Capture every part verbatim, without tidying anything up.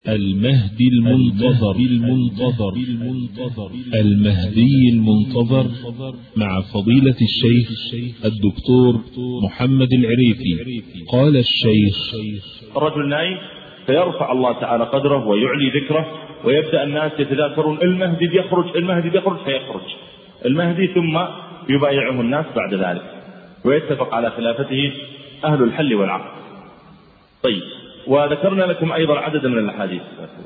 المهدي المنتظر المنتظر المنتظر المهدي المنتظر مع فضيلة الشيخ الدكتور محمد العريفي. قال الشيخ: الرجل نايم فيرفع الله تعالى قدره ويعلي ذكره، ويبدأ الناس يتذاكرون المهدي بيخرج المهدي بيخرج فيخرج المهدي، ثم يبايعه الناس بعد ذلك ويتفق على خلافته أهل الحل والعقد. طيب، وذكرنا لكم أيضا عددا من الأحاديث،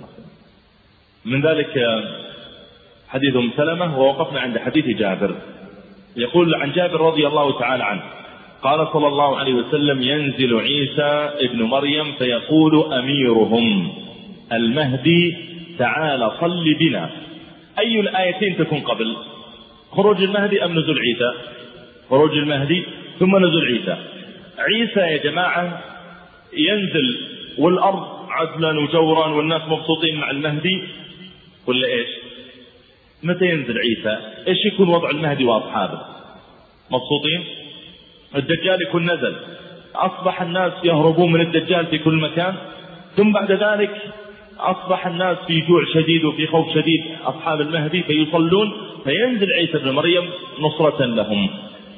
من ذلك حديث أم سلمة، ووقفنا عند حديث جابر. يقول عن جابر رضي الله تعالى عنه قال صلى الله عليه وسلم: ينزل عيسى ابن مريم فيقول أميرهم المهدي تعال صل بنا. أي الآيتين تكون قبل؟ خروج المهدي أم نزول عيسى؟ خروج المهدي ثم نزول عيسى. عيسى يا جماعة ينزل والأرض عدلا وجورا والناس مبسوطين مع المهدي، ولا إيش؟ متى ينزل عيسى؟ إيش يكون وضع المهدي وأصحابه؟ مبسوطين؟ الدجال يكون نزل، أصبح الناس يهربون من الدجال في كل مكان، ثم بعد ذلك أصبح الناس في جوع شديد وفي خوف شديد أصحاب المهدي فيصلون، فينزل عيسى بن مريم نصرة لهم.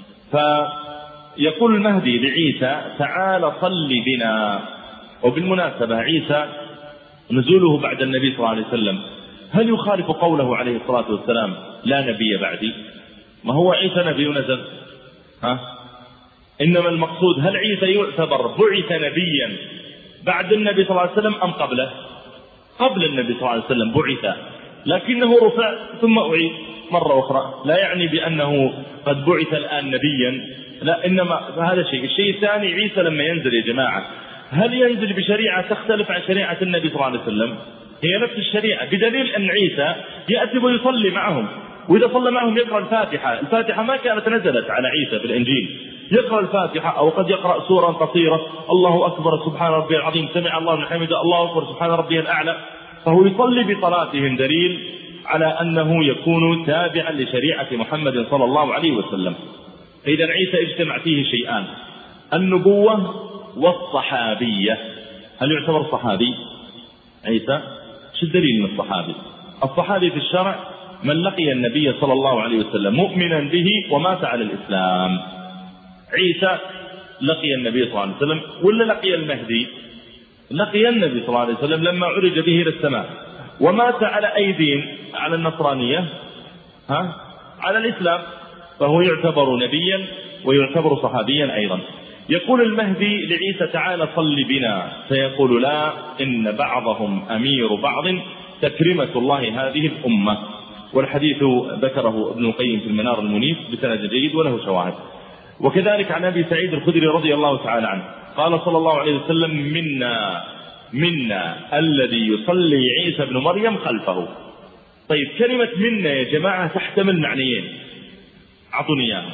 فيقول المهدي لعيسى: تعال صل بنا. وبالمناسبة عيسى نزوله بعد النبي صلى الله عليه وسلم هل يخالف قوله عليه الصلاة والسلام: لا نبي بعدي؟ ما هو عيسى نبي ونزل، ها؟ إنما المقصود هل عيسى يعتبر بعث نبيا بعد النبي صلى الله عليه وسلم أم قبله؟ قبل النبي صلى الله عليه وسلم بعث، لكنه رفع ثم أعيد مرة أخرى، لا يعني بأنه قد بعث الآن نبيا، لا، إنما هذا شيء. الشيء الثاني، عيسى لما ينزل يا جماعة هل ينزل بشريعة تختلف عن شريعة النبي صلى الله عليه وسلم؟ هي نفس الشريعة، بدليل أن عيسى يأتي ويصلي معهم، وإذا صلى معهم يقرأ الفاتحة. الفاتحة ما كانت نزلت على عيسى في الإنجيل، يقرأ الفاتحة أو قد يقرأ سورة قصيرة: الله أكبر سبحان ربي العظيم سمع الله لمن حمده الله أكبر سبحان ربي الأعلى، فهو يصلي بصلاتهم، دليل على أنه يكون تابعا لشريعة محمد صلى الله عليه وسلم. إذا عيسى اجتمع فيه شيئان: النبوة والصحابية. هل يعتبر صحابي عيسى؟ شو الدليل من الصحابي؟ الصحابي في الشرع من لقي النبي صلى الله عليه وسلم مؤمنا به ومات على الإسلام. عيسى لقي النبي صلى الله عليه وسلم ولا لقي المهدي؟ لقي النبي صلى الله عليه وسلم لما عرج به إلى السماء، ومات على أي دين؟ على النصرانية، ها؟ على الإسلام، فهو يعتبر نبيا ويعتبر صحابيا أيضا. يقول المهدي لعيسى: تعال صل بنا، فيقول: لا، إن بعضهم أمير بعض، تكرمة الله هذه الأمة. والحديث ذكره ابن القيم في المنار المنيف بسند جيد وله شواهد. وكذلك عن أبي سعيد الخدري رضي الله تعالى عنه قال صلى الله عليه وسلم: منا منا الذي يصلي عيسى بن مريم خلفه. طيب، كلمة منا يا جماعة تحتمل معنيين، أعطوني إياهم.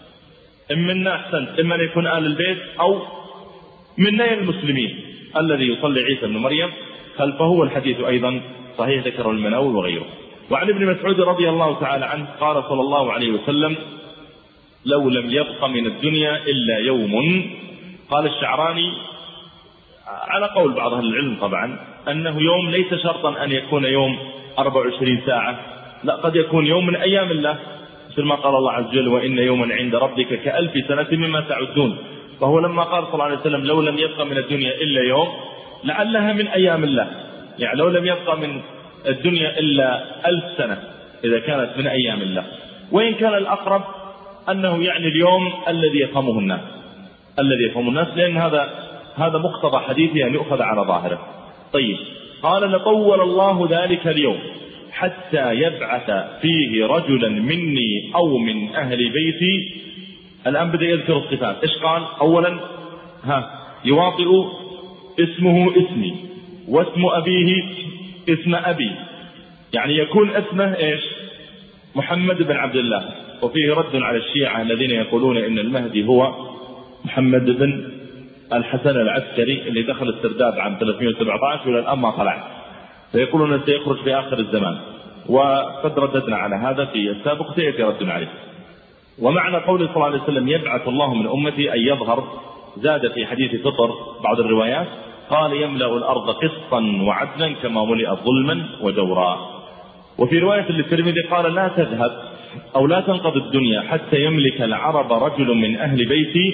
منا أحسنت، إما أن يكون آل البيت أو منا المسلمين الذي يصلي عيسى بن مريم خلفه. والحديث أيضا صحيح ذكر المناوي وغيره. وعن ابن مسعود رضي الله تعالى عنه قال صلى الله عليه وسلم: لو لم يبق من الدنيا إلا يوم. قال الشعراني على قول بعض أهل العلم طبعا أنه يوم ليس شرطا أن يكون يوم أربع وعشرين ساعة، لا، قد يكون يوم من أيام الله، مثل ما قال الله عز وجل: وإن يوما عند ربك كألف سنة مما تعدون. فهو لما قال صلى الله عليه وسلم: لو لم يبق من الدنيا إلا يوم، لعلها من أيام الله، يعني لو لم يبق من الدنيا إلا ألف سنة إذا كانت من أيام الله. وإن كان الأقرب أنه يعني اليوم الذي يفهمه الناس، الذي يفهمه الناس، لأن هذا هذا مقتضى حديثه أن يؤخذ على ظاهره. طيب، قال: لطول الله ذلك اليوم حتى يبعث فيه رجلا مني أو من أهل بيتي. الآن بدأ يذكر الصفات. إيش قال؟ أولا ها يواطئ اسمه اسمي واسم أبيه اسم أبي، يعني يكون اسمه إيش؟ محمد بن عبد الله. وفيه رد على الشيعة الذين يقولون إن المهدي هو محمد بن الحسن العسكري اللي دخل السرداب عام ثلاثمائة وسبعة عشر وإلى الآن ما طلع، فيقولون سيخرج في آخر الزمان. وقد رددنا على هذا في السابق، سيأتي رد عليه. ومعنى قوله صلى الله عليه وسلم: يبعث الله من أمتي، أن يظهر. زاد في حديث فطر بعض الروايات قال يملأ الأرض قسطا وعدلا كما ملئت ظلما وجورا. وفي رواية للترمذي قال لا تذهب أو لا تنقضي الدنيا حتى يملك العرب رجل من أهل بيتي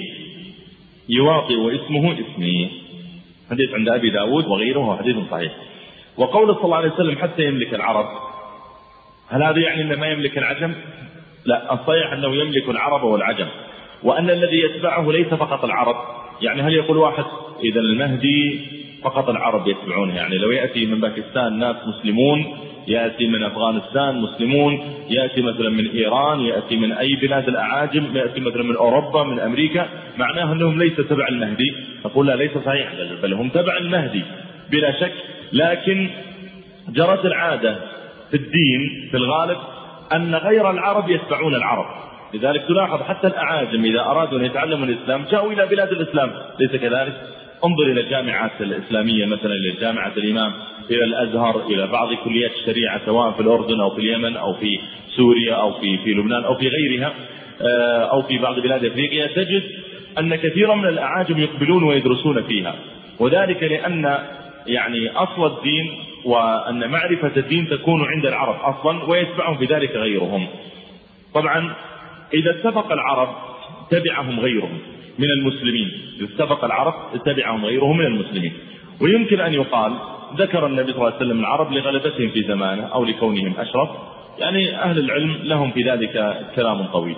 يواطئ اسمه اسمي. حديث عند أبي داود وغيره حديث صحيح. وقول صلى الله عليه وسلم حتى يملك العرب، هل هذا يعني أنه ما يملك العجم؟ لا، الصحيح أنه يملك العرب والعجم، وأن الذي يتبعه ليس فقط العرب. يعني هل يقول واحد إذا المهدي فقط العرب يتبعونه؟ يعني لو يأتي من باكستان ناس مسلمون، يأتي من أفغانستان مسلمون، يأتي مثلا من إيران، يأتي من أي بلاد الأعاجم، يأتي مثلا من أوروبا، من أمريكا، معناه أنهم ليس تبع المهدي؟ نقول لا، ليس صحيح، بل هم تبع المهدي بلا شك. لكن جرت العادة في الدين في الغالب أن غير العرب يتبعون العرب، لذلك تلاحظ حتى الأعاجم إذا أرادوا أن يتعلموا الإسلام جاءوا إلى بلاد الإسلام، ليس كذلك؟ انظر إلى الجامعات الإسلامية مثلا، إلى جامعة الإمام، إلى الأزهر، إلى بعض كليات الشريعة سواء في الأردن أو في اليمن أو في سوريا أو في في لبنان أو في غيرها أو في بعض بلاد أفريقيا، تجد أن كثيرا من الأعاجم يقبلون ويدرسون فيها، وذلك لأن يعني أصل الدين وأن معرفة الدين تكون عند العرب أصلا ويتبعهم في ذلك غيرهم. طبعا إذا اتفق العرب تبعهم غيرهم من المسلمين، إذا اتفق العرب تبعهم غيرهم من المسلمين. ويمكن أن يقال ذكر النبي صلى الله عليه وسلم العرب لغلبتهم في زمانه أو لكونهم أشرف، يعني أهل العلم لهم في ذلك كلام طويل.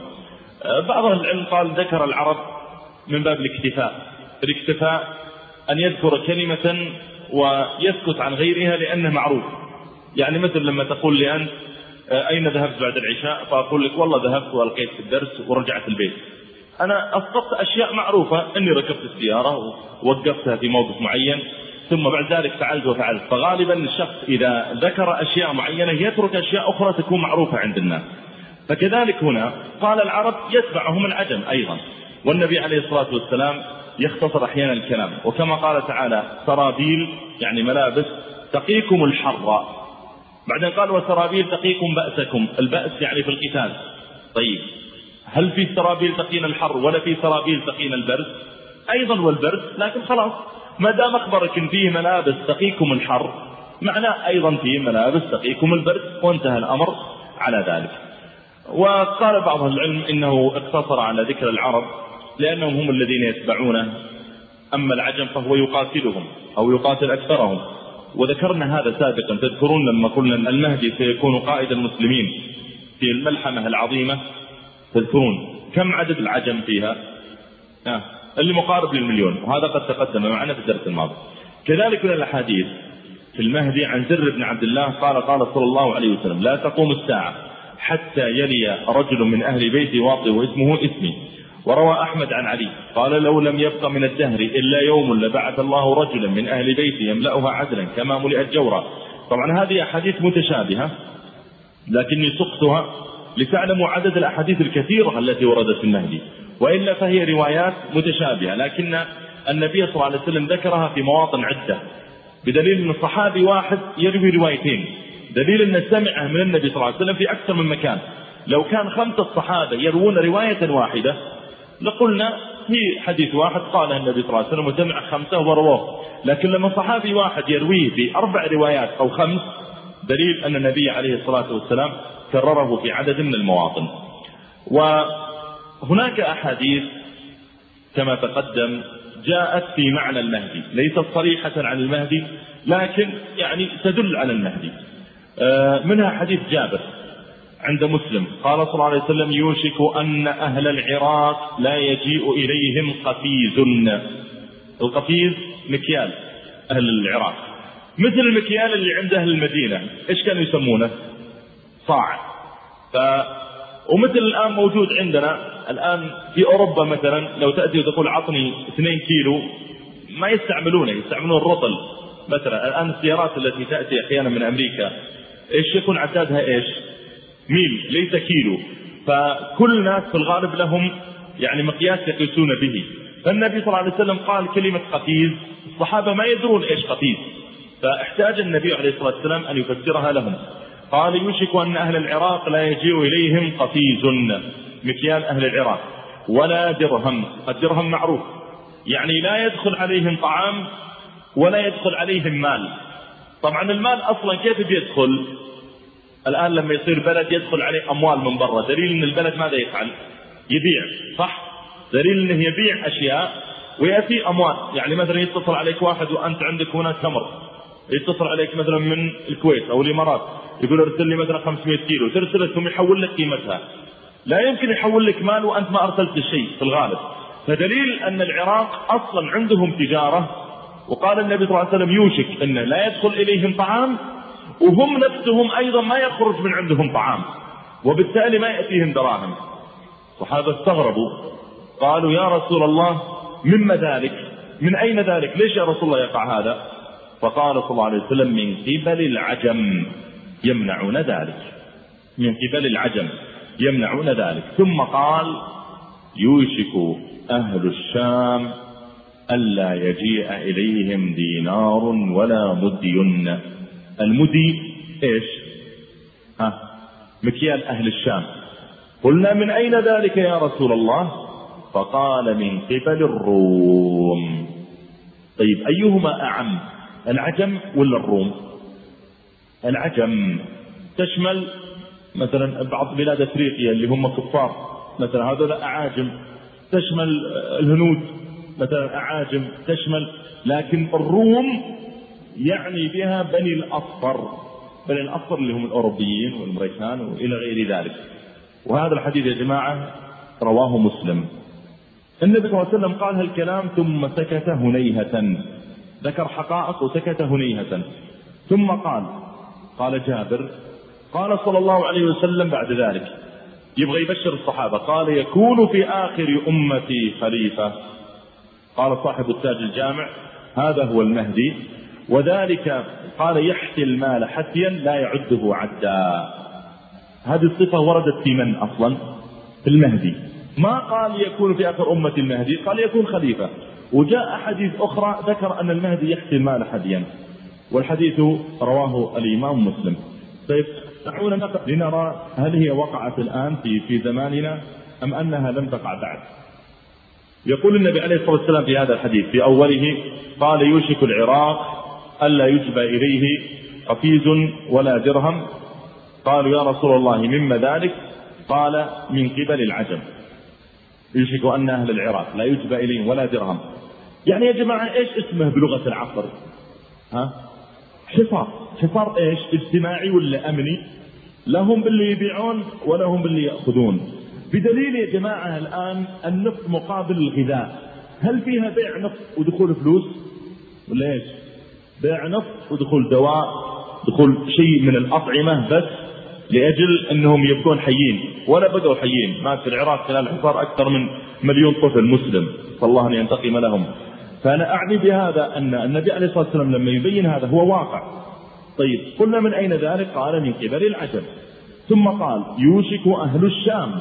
بعض أهل العلم قال ذكر العرب من باب الاكتفاء، الاكتفاء أن يذكر كلمة ويسكت عن غيرها لأنه معروف. يعني مثل لما تقول لي أنت أين ذهبت بعد العشاء، فأقول لك والله ذهبت وألقيت في الدرس ورجعت البيت، أنا أسقطت أشياء معروفة، أني ركبت السيارة ووقفتها في موقف معين ثم بعد ذلك فعلت وفعلت. فغالبا الشخص إذا ذكر أشياء معينة يترك أشياء أخرى تكون معروفة عند الناس. فكذلك هنا قال العرب يتبعهم العجم أيضا، والنبي عليه الصلاة والسلام يختصر أحيانا الكلام، وكما قال تعالى سرابيل يعني ملابس تقيكم الحر، بعدين قال وسرابيل تقيكم بأسكم، البأس يعني في القتال. طيب هل في سرابيل تقين الحر ولا في سرابيل تقين البرد؟ أيضا والبرد، لكن خلاص ما دام أخبرك إن فيه ملابس تقيكم الحر معناه أيضا فيه ملابس تقيكم البرد، وانتهى الأمر على ذلك. وقال بعض العلم إنه اقتصر على ذكر العرب لأنهم هم الذين يتبعونه، أما العجم فهو يقاتلهم أو يقاتل أكثرهم. وذكرنا هذا سابقا، تذكرون لما قلنا المهدي سيكون قائد المسلمين في الملحمة العظيمة، تذكرون كم عدد العجم فيها؟ آه. اللي مقارب للمليون، وهذا قد تقدم معنا في الدرس الماضي. كذلك من الأحاديث في المهدي عن زر بن عبد الله قال قال صلى الله عليه وسلم لا تقوم الساعة حتى يلي رجل من أهل بيتي واطئ واسمه اسمي. وروى أحمد عن علي قال لو لم يبق من الدهر إلا يوم لبعث الله رجلا من أهل بيتي يملأها عدلا كما ملئت جورا. طبعا هذه أحاديث متشابهة لكني سقتها لتعلموا عدد الأحاديث الكثيرة التي وردت في المهدي، وإلا فهي روايات متشابهة، لكن النبي صلى الله عليه وسلم ذكرها في مواطن عدة، بدليل أن الصحابي واحد يروي روايتين، دليل أن سمعه من النبي صلى الله عليه وسلم في أكثر من مكان. لو كان خمسة الصحابة يروون رواية واحدة لقلنا في حديث واحد قال النبي صلى الله عليه وسلم وسمع خمسة ورواه، لكن لما صحابي واحد يرويه في أربع روايات أو خمس دليل أن النبي عليه الصلاة والسلام كرره في عدد من المواطن. وهناك أحاديث كما تقدم جاءت في معنى المهدي، ليست صريحة عن المهدي لكن يعني تدل على المهدي. منها حديث جابر عند مسلم قال صلى الله عليه وسلم يوشك أن أهل العراق لا يجيء إليهم قفيز. القفيز مكيال أهل العراق، مثل المكيال اللي عند أهل المدينة، إيش كانوا يسمونه؟ صاع. ف... ومثل الآن موجود عندنا الآن في أوروبا مثلا لو تأتي وتقول عطني اثنين كيلو ما يستعملونه، يستعملون الرطل مثلا. الآن السيارات التي تأتي أحيانا من أمريكا إيش يكون عدادها؟ إيش؟ ميل ليس كيلو. فكل الناس في الغالب لهم يعني مقياس يقيسون به. فالنبي صلى الله عليه وسلم قال كلمة قفيز، الصحابة ما يدرون إيش قفيز، فاحتاج النبي عليه الصلاة والسلام أن يفسرها لهم. قال يوشك أن أهل العراق لا يجيء إليهم قفيز، مكيال أهل العراق، ولا درهم. الدرهم معروف، يعني لا يدخل عليهم طعام ولا يدخل عليهم مال. طبعا المال أصلا كيف بيدخل؟ الآن لما يصير بلد يدخل عليه أموال من برا، دليل أن البلد ماذا يفعل؟ يبيع، صح؟ دليل أنه يبيع أشياء ويأتي أموال. يعني مثلا يتصل عليك واحد وأنت عندك هنا تمر، يتصل عليك مثلا من الكويت أو الإمارات يقول ارسل لي مثلا خمسمائة كيلو، ترسل ثم يحول لك قيمتها. لا يمكن يحول لك مال وأنت ما أرسلت شيء في الغالب. فدليل أن العراق أصلا عندهم تجارة، وقال النبي صلى الله عليه وسلم يوشك أن لا يدخل إليهم طعام، وهم نفسهم أيضا ما يخرج من عندهم طعام، وبالتالي ما يأتيهم دراهم. وهذا استغربوا، قالوا يا رسول الله مما ذلك؟ من أين ذلك؟ ليش يا رسول الله يقع هذا؟ فقال صلى الله عليه وسلم من قبل العجم يمنعون ذلك، من قبل العجم يمنعون ذلك. ثم قال يوشك أهل الشام ألا يجيء إليهم دينار ولا مدي. المدي إيش؟ ها مكيال أهل الشام. قلنا من أين ذلك يا رسول الله؟ فقال من قبل الروم. طيب أيهما أعم، العجم ولا الروم؟ العجم تشمل مثلا بعض بلاد أفريقيا اللي هم كفار مثلا، هذول أعاجم. تشمل الهنود مثلا أعاجم، تشمل. لكن الروم يعني بها بني الأصفر، بني الأصفر اللي هم الأوروبيين والأمريكان وإلى غير ذلك. وهذا الحديث يا جماعة رواه مسلم. النبي صلى الله عليه وسلم قال هالكلام ثم سكت هنيهة، ذكر حقائق وسكت هنيهة. ثم قال قال جابر قال صلى الله عليه وسلم بعد ذلك يبغى يبشر الصحابة، قال يكون في آخر أمتي خليفة. قال صاحب التاج الجامع هذا هو المهدي، وذلك قال يحتي المال حتيا لا يعده عدا. هذه الصفة وردت في من أصلا؟ في المهدي. ما قال يكون في آخر أمة المهدي، قال يكون خليفة. وجاء حديث أخرى ذكر أن المهدي يحتي المال حديا، والحديث رواه الإمام مسلم. طيب دعونا لنرى هل هي وقعت الآن في في زماننا أم أنها لم تقع بعد. يقول النبي عليه الصلاة والسلام في هذا الحديث في أوله قال يوشك العراق ألا يجبى إليه قفيز ولا درهم. قالوا يا رسول الله مما ذلك؟ قال من قبل العجم. يوشك أن أهل العراق لا يجبى إليهم ولا درهم. يعني يا جماعة إيش اسمه بلغة العصر؟ ها حصار. حصار إيش؟ اجتماعي ولا أمني؟ لهم باللي يبيعون ولهم باللي يأخذون. بدليل يا جماعة الآن النفط مقابل الغذاء، هل فيها بيع نفط ودخول فلوس ولا إيش؟ بيع نفط ودخول دواء، دخول شيء من الأطعمة بس لأجل أنهم يبقون حيين، ولا بدأوا حيين. مات في العراق خلال الحصار أكثر من مليون طفل مسلم، فالله أن ينتقم لهم. فأنا أعني بهذا أن النبي عليه الصلاة والسلام لما يبين هذا هو واقع. طيب قلنا من أين ذلك؟ قال من قبل العجم. ثم قال يوشك أهل الشام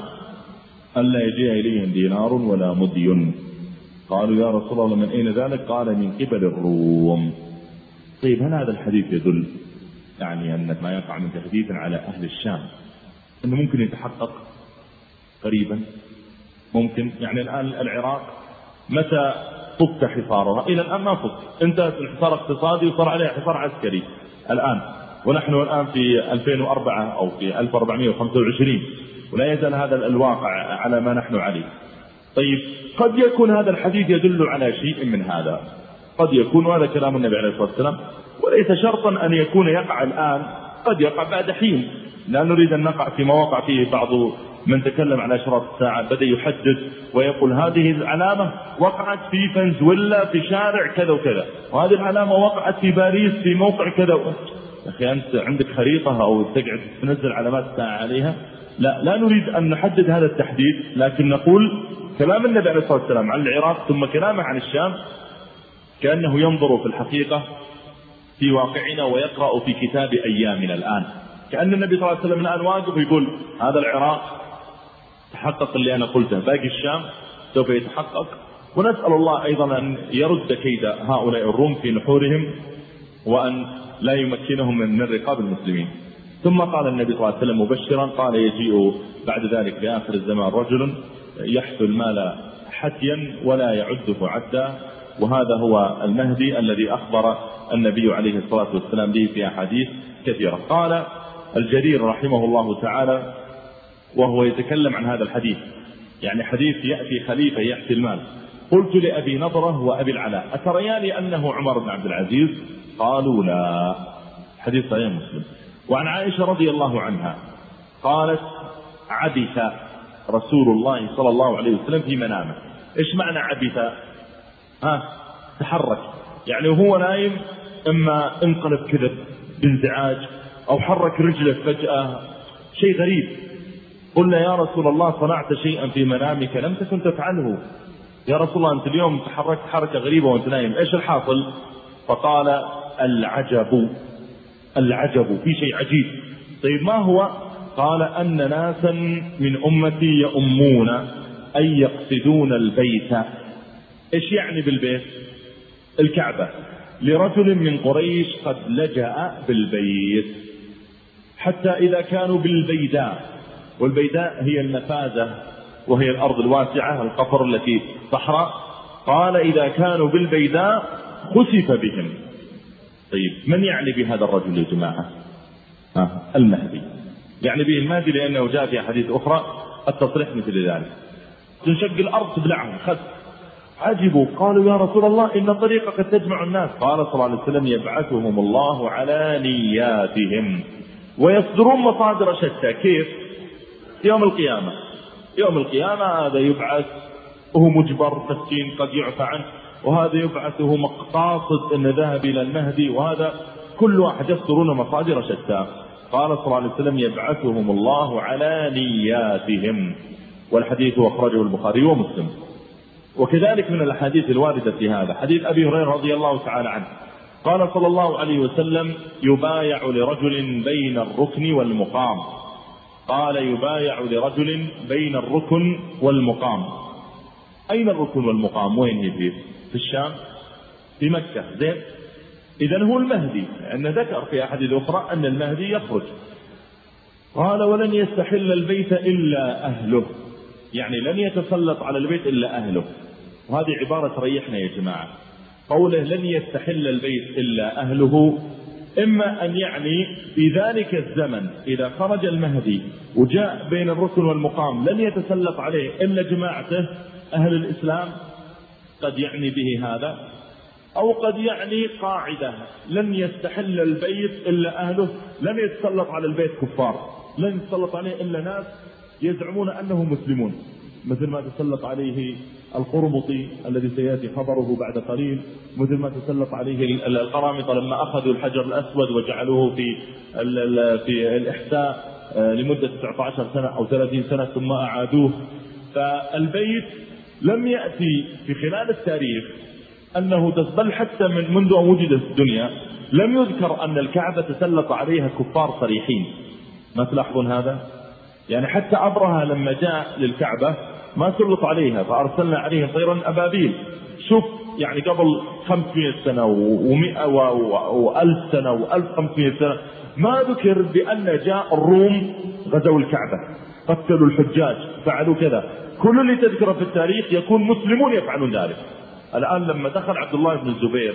ألا يجيء إليهم دينار ولا مدي. قالوا يا رسول الله من أين ذلك؟ قال من قبل الروم. طيب هل هذا الحديث يدل يعني أن ما يقع من تحديث على أهل الشام أنه ممكن يتحقق قريبا؟ ممكن. يعني الآن العراق متى فك حصارها؟ إلى الآن ما فك، انتهت الحصار اقتصادي وصار عليها حصار عسكري الآن، ونحن الآن في ألفين وأربعة أو في ألف وأربعمائة وخمسة وعشرين، ولا يزال هذا الواقع على ما نحن عليه. طيب قد يكون هذا الحديث يدل على شيء من هذا، قد يكون هذا كلام النبي عليه الصلاة والسلام، وليس شرطا أن يكون يقع الآن، قد يقع بعد حين. لا نريد أن نقع في مواقع فيه بعض من تكلم على أشراط الساعة بدأ يحدد ويقول هذه العلامة وقعت في فنزويلا في شارع كذا وكذا، وهذه العلامة وقعت في باريس في موقع كذا. يا أخي أنت عندك خريطة أو تقعد تنزل علامات الساعة عليها؟ لا لا نريد أن نحدد هذا التحديد، لكن نقول كلام النبي عليه الصلاة والسلام عن العراق ثم كلامه عن الشام كأنه ينظر في الحقيقة في واقعنا ويقرأ في كتاب أيامنا الآن. كأن النبي صلى الله عليه وسلم الآن واقف ويقول هذا العراق تحقق اللي أنا قلته، باقي الشام سوف يتحقق. ونسأل الله أيضا أن يرد كيد هؤلاء الروم في نحورهم وأن لا يمكنهم من رقاب المسلمين. ثم قال النبي صلى الله عليه وسلم مبشرا قال يجيء بعد ذلك في آخر الزمان رجل يحث المال حتيا ولا يعده عدا، وهذا هو المهدي الذي أخبر النبي عليه الصلاة والسلام به في أحاديث كثيرة. قال الجرير رحمه الله تعالى وهو يتكلم عن هذا الحديث، يعني حديث يأتي خليفة يأتي المال، قلت لأبي نضرة وأبي العلاء أتريان أنه عمر بن عبد العزيز؟ قالوا لا. حديث صحيح مسلم. وعن عائشة رضي الله عنها قالت عبث رسول الله صلى الله عليه وسلم في منامه. إيش معنى عبث؟ ها تحرك، يعني وهو نايم إما انقلب كذب بانزعاج أو حرك رجله فجأة، شيء غريب. قلنا يا رسول الله صنعت شيئا في منامك لم تكن تفعله، يا رسول الله أنت اليوم تحركت حركة غريبة وأنت نايم، إيش الحاصل؟ فقال العجب، العجب في شيء عجيب. طيب ما هو؟ قال أن ناسا من أمتي يؤمون أي يقصدون البيت. إيش يعني بالبيت؟ الكعبة. لرجل من قريش قد لجأ بالبيت حتى إذا كانوا بالبيداء، والبيداء هي النفاذة وهي الأرض الواسعة القفر التي صحراء، قال إذا كانوا بالبيداء خسف بهم. طيب من يعني بهذا الرجل يا جماعة؟ آه المهدي، يعني به المهدي، لأنه جاء في حديث أخرى التصريح مثل ذلك. تنشق الأرض تبلعهم خذ. عجبوا قالوا يا رسول الله إن طريقك تجمع الناس. قال صلى الله عليه وسلم يبعثهم الله على نياتهم ويصدرون مصادر شتى. كيف؟ يوم القيامة، يوم القيامة هذا يبعث وهو مجبر مسكين قد يعفى عنه، وهذا يبعث وهو مقاصد أن ذهب إلى المهدي، وهذا كل واحد يصدرون مصادر شتى. قال صلى الله عليه وسلم يبعثهم الله على نياتهم، والحديث أخرجه البخاري ومسلم. وكذلك من الأحاديث الواردة في هذا حديث أبي هريرة رضي الله تعالى عنه قال صلى الله عليه وسلم يبايع لرجل بين الركن والمقام. قال يبايع لرجل بين الركن والمقام. أين الركن والمقام؟ وين هي؟ في الشام، في مكة. زين، إذن هو المهدي، لأن ذكر في أحاديث أخرى أن المهدي يخرج. قال ولن يستحل البيت إلا أهله، يعني لن يتسلط على البيت إلا أهله. وهذه عبارة تريحنا يا جماعة، قوله لن يستحل البيت إلا أهله، إما أن يعني في ذلك الزمن إذا خرج المهدي وجاء بين الركن والمقام لن يتسلط عليه إلا جماعته أهل الإسلام، قد يعني به هذا، أو قد يعني قاعدة لن يستحل البيت إلا أهله، لن يتسلط على البيت كفار، لن يتسلط عليه إلا ناس يزعمون أنهم مسلمون، مثل ما تسلط عليه القرمطي الذي سيأتي خبره بعد قليل، مثل ما تسلط عليه القرامطة لما أخذوا الحجر الأسود وجعلوه في في الإحساء لمدة تسعة عشر سنة أو ثلاثين سنة ثم أعادوه. فالبيت لم يأتي في خلال التاريخ أنه بل حتى من منذ أن وجدت الدنيا لم يذكر أن الكعبة تسلط عليها كفار صريحين. ما تلاحظون هذا؟ يعني حتى أبرهة لما جاء للكعبة ما سلط عليها فأرسلنا عليهم طيرا أبابيل. شوف يعني قبل خمسمائة سنة ومئة وألف سنة وألف خمسمائة سنة ما ذكر بأن جاء الروم غزوا الكعبة قتلوا الحجاج فعلوا كذا. كل اللي تذكره في التاريخ يكون مسلمون يفعلون ذلك. الآن لما دخل عبد الله بن الزبير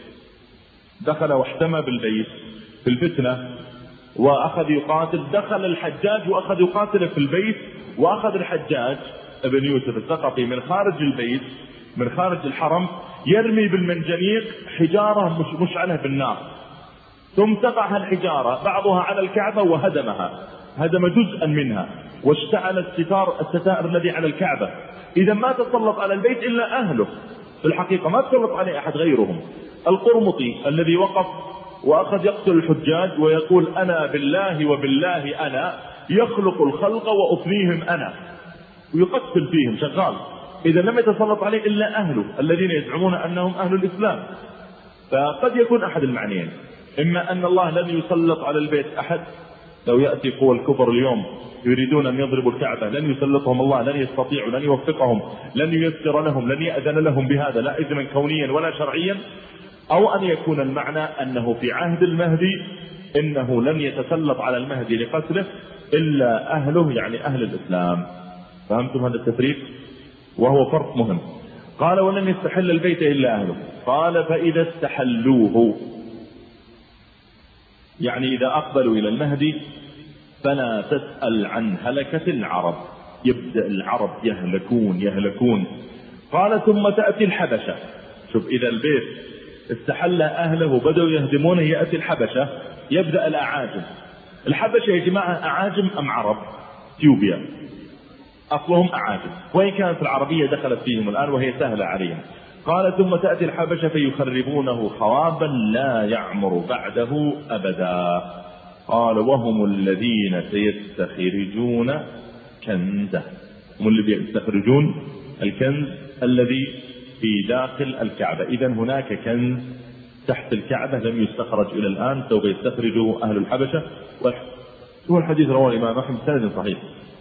دخل واحتمى بالبيت في الفتنة وأخذ يقاتل، دخل الحجاج وأخذ يقاتل في البيت، وأخذ الحجاج ابن يوسف الثقفي من خارج البيت من خارج الحرم يرمي بالمنجنيق حجارة مش مشعلة بالنار، ثم تقع الحجارة بعضها على الكعبة وهدمها، هدم جزءا منها واشتعل الستار الستائر الذي على الكعبة. إذا ما تسلط على البيت إلا أهله، في الحقيقة ما تسلط عليه أحد غيرهم. القرمطي الذي وقف وأخذ يقتل الحجاج ويقول أنا بالله وبالله أنا يخلق الخلق وأفنيهم أنا، ويقتل فيهم شغال. إذا لم يتسلط عليه إلا أهله الذين يزعمون أنهم أهل الإسلام. فقد يكون أحد المعنيين، إما أن الله لن يسلط على البيت أحد، لو يأتي قوى الكفر اليوم يريدون أن يضربوا الكعبة لن يسلطهم الله، لن يستطيعوا، لن يوفقهم، لن ييسر لهم، لن يأذن لهم بهذا لا إذنا كونيا ولا شرعيا. أو أن يكون المعنى أنه في عهد المهدي إنه لن يتسلط على المهدي لقتله إلا أهله، يعني أهل الإسلام. فهمتم هذا التفريق؟ وهو فرق مهم. قال ولن يستحل البيت إلا أهله. قال فإذا استحلوه، يعني إذا أقبلوا إلى المهدي فلا تسأل عن هلكة العرب، يبدأ العرب يهلكون يهلكون. قال ثم تأتي الحبشة. شوف، إذا البيت استحل أهله وبدأوا يهدمونه يأتي الحبشة، يبدأ الأعاجم. الحبشة يا جماعة أعاجم أم عرب؟ اثيوبيا أصلهم أعاجم، وإن كانت العربية دخلت فيهم الآن وهي سهلة عليهم. قال ثم تأتي الحبشة فيخربونه خرابا لا يعمر بعده أبدا. قال وهم الذين سيستخرجون كنزه، هم اللي بيستخرجون الكنز الذي في داخل الكعبة. إذن هناك كنز تحت الكعبة لم يستخرج إلى الآن، سوف يستخرجه أهل الحبشة. هو الحديث رواه الإمام أحمد بسند صحيح.